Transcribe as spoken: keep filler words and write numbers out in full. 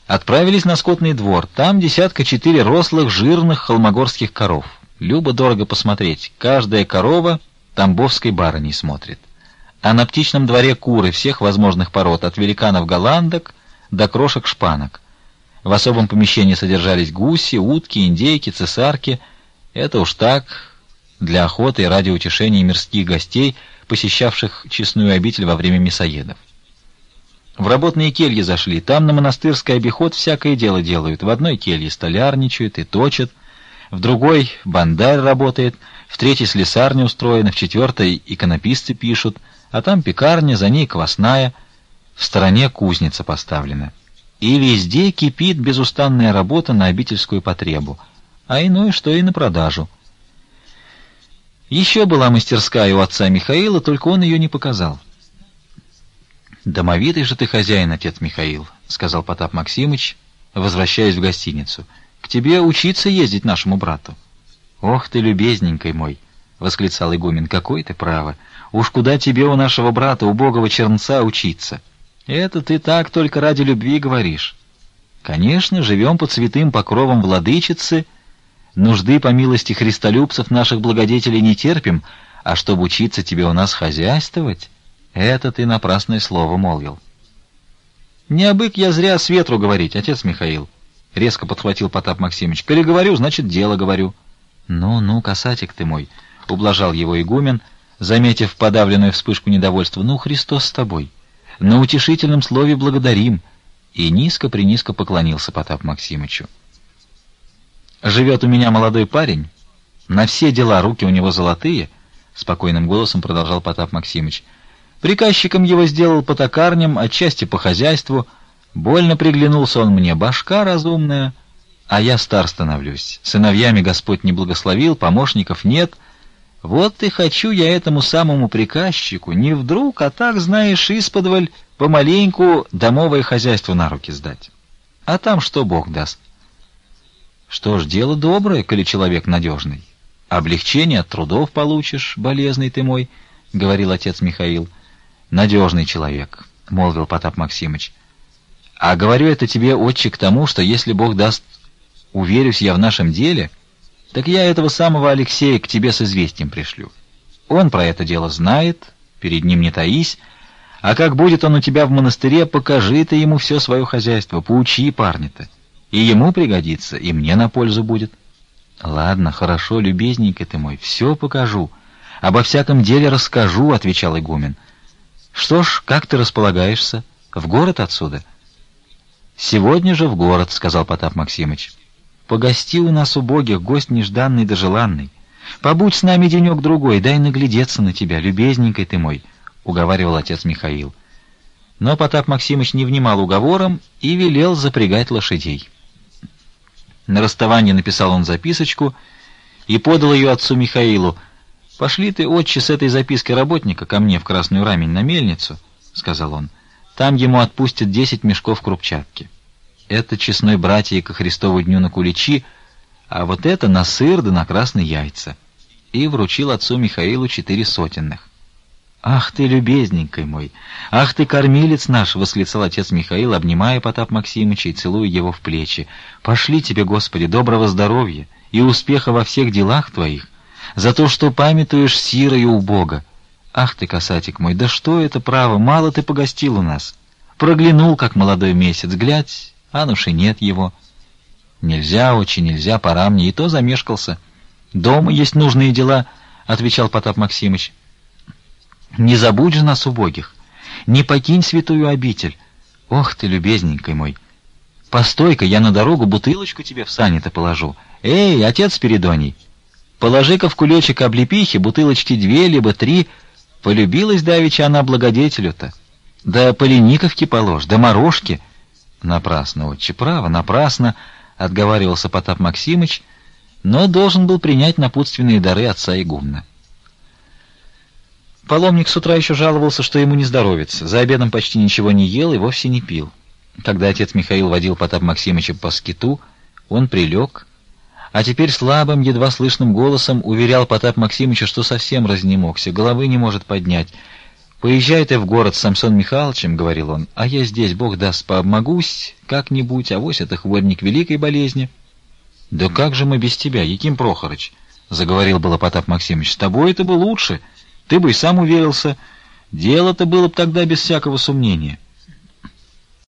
Отправились на скотный двор. Там десятка четыре рослых, жирных холмогорских коров. Любо-дорого посмотреть. Каждая корова тамбовской барыней смотрит. А на птичном дворе куры всех возможных пород, от великанов-голландок до крошек-шпанок. В особом помещении содержались гуси, утки, индейки, цесарки. Это уж так, для охоты и ради утешения мирских гостей, посещавших честную обитель во время мясоедов. В работные кельи зашли. Там на монастырский обиход всякое дело делают. В одной келье столярничают и точат, в другой бандарь работает, в третьей слесарня устроена, в четвертой иконописцы пишут, а там пекарня, за ней квасная, в стороне кузница поставлена. И везде кипит безустанная работа на обительскую потребу, а иное, что и на продажу. Еще была мастерская у отца Михаила, только он ее не показал. «Домовитый же ты хозяин, отец Михаил», — сказал Потап Максимыч, возвращаясь в гостиницу. «К тебе учиться ездить нашему брату». «Ох ты, любезненький мой!» — восклицал игумен. «Какой ты право! Уж куда тебе у нашего брата, убогого чернца, учиться? Это ты так только ради любви говоришь. Конечно, живем под святым покровом владычицы, нужды по милости христолюбцев наших благодетелей не терпим, а чтобы учиться тебе у нас хозяйствовать, это ты напрасное слово молвил». «Не обык я зря с ветру говорить, отец Михаил», — резко подхватил Потап Максимыч. «Коли говорю, значит, дело говорю». «Ну-ну, касатик ты мой», — ублажал его игумен, заметив подавленную вспышку недовольства. «Ну, Христос с тобой. На утешительном слове благодарим». И низко-принизко поклонился Потап Максимычу. «Живет у меня молодой парень. На все дела руки у него золотые», — спокойным голосом продолжал Потап Максимыч. «Приказчиком его сделал по токарням, отчасти по хозяйству. Больно приглянулся он мне, башка разумная. А я стар становлюсь. Сыновьями Господь не благословил, помощников нет. Вот и хочу я этому самому приказчику не вдруг, а так, знаешь, исподволь помаленьку домовое хозяйство на руки сдать. А там что Бог даст». «Что ж, дело доброе, коли человек надежный. Облегчение от трудов получишь, болезный ты мой», — говорил отец Михаил. «Надежный человек», — молвил Потап Максимыч. «А говорю это тебе, отче, к тому, что если Бог даст, уверюсь я в нашем деле, так я этого самого Алексея к тебе с известием пришлю. Он про это дело знает, перед ним не таись, а как будет он у тебя в монастыре, покажи ты ему все свое хозяйство, поучи парня-то, и ему пригодится, и мне на пользу будет». «Ладно, хорошо, любезненький ты мой, все покажу, обо всяком деле расскажу», — отвечал игумен. «Что ж, как ты располагаешься? В город отсюда?» «Сегодня же в город», — сказал Потап Максимыч. «Погости у нас, убогих, гость нежданный да желанный. Побудь с нами денек-другой, дай наглядеться на тебя, любезненький ты мой», — уговаривал отец Михаил. Но Потап Максимыч не внимал уговорам и велел запрягать лошадей. На расставание написал он записочку и подал ее отцу Михаилу. «Пошли ты, отче, с этой запиской работника ко мне в Красную Рамень на мельницу», — сказал он. «Там ему отпустят десять мешков крупчатки. Это честной братья ко Христову дню на куличи, а вот это на сыр да на красные яйца». И вручил отцу Михаилу четыре сотенных. «Ах ты, любезненький мой! Ах ты, кормилец наш!» — восклицал отец Михаил, обнимая Потап Максимыча и целуя его в плечи. «Пошли тебе, Господи, доброго здоровья и успеха во всех делах твоих, за то, что памятуешь сирою у Бога. Ах ты, касатик мой, да что это право, мало ты погостил у нас. Проглянул, как молодой месяц, глядь, а ну ж и нет его». «Нельзя, очень нельзя, пора мне, и то замешкался. Дома есть нужные дела», — отвечал Потап Максимыч. «Не забудь же нас, убогих, не покинь святую обитель. Ох ты, любезненький мой! Постой-ка, я на дорогу бутылочку тебе в сани-то положу. Эй, отец Спиридоний, положи-ка в кулечек облепихи бутылочки две, либо три. Полюбилась давеча она благодетелю-то. Да полениковки положь, да морожки». «Напрасно, отче, право, напрасно», — отговаривался Потап Максимыч, но должен был принять напутственные дары отца игумна. Паломник с утра еще жаловался, что ему не здоровится. За обедом почти ничего не ел и вовсе не пил. Когда отец Михаил водил Потап Максимыча по скиту, он прилег, а теперь слабым, едва слышным голосом уверял Потап Максимыча, что совсем разнемогся, головы не может поднять. «Поезжай ты в город с Самсон Михайловичем, — говорил он, — а я здесь, Бог даст, пообмогусь как-нибудь, авось это хворник великой болезни». «Да как же мы без тебя, Яким Прохорыч?» — заговорил было Потап Максимыч. «С тобой это бы лучше, ты бы и сам уверился. Дело-то было бы тогда без всякого сомнения».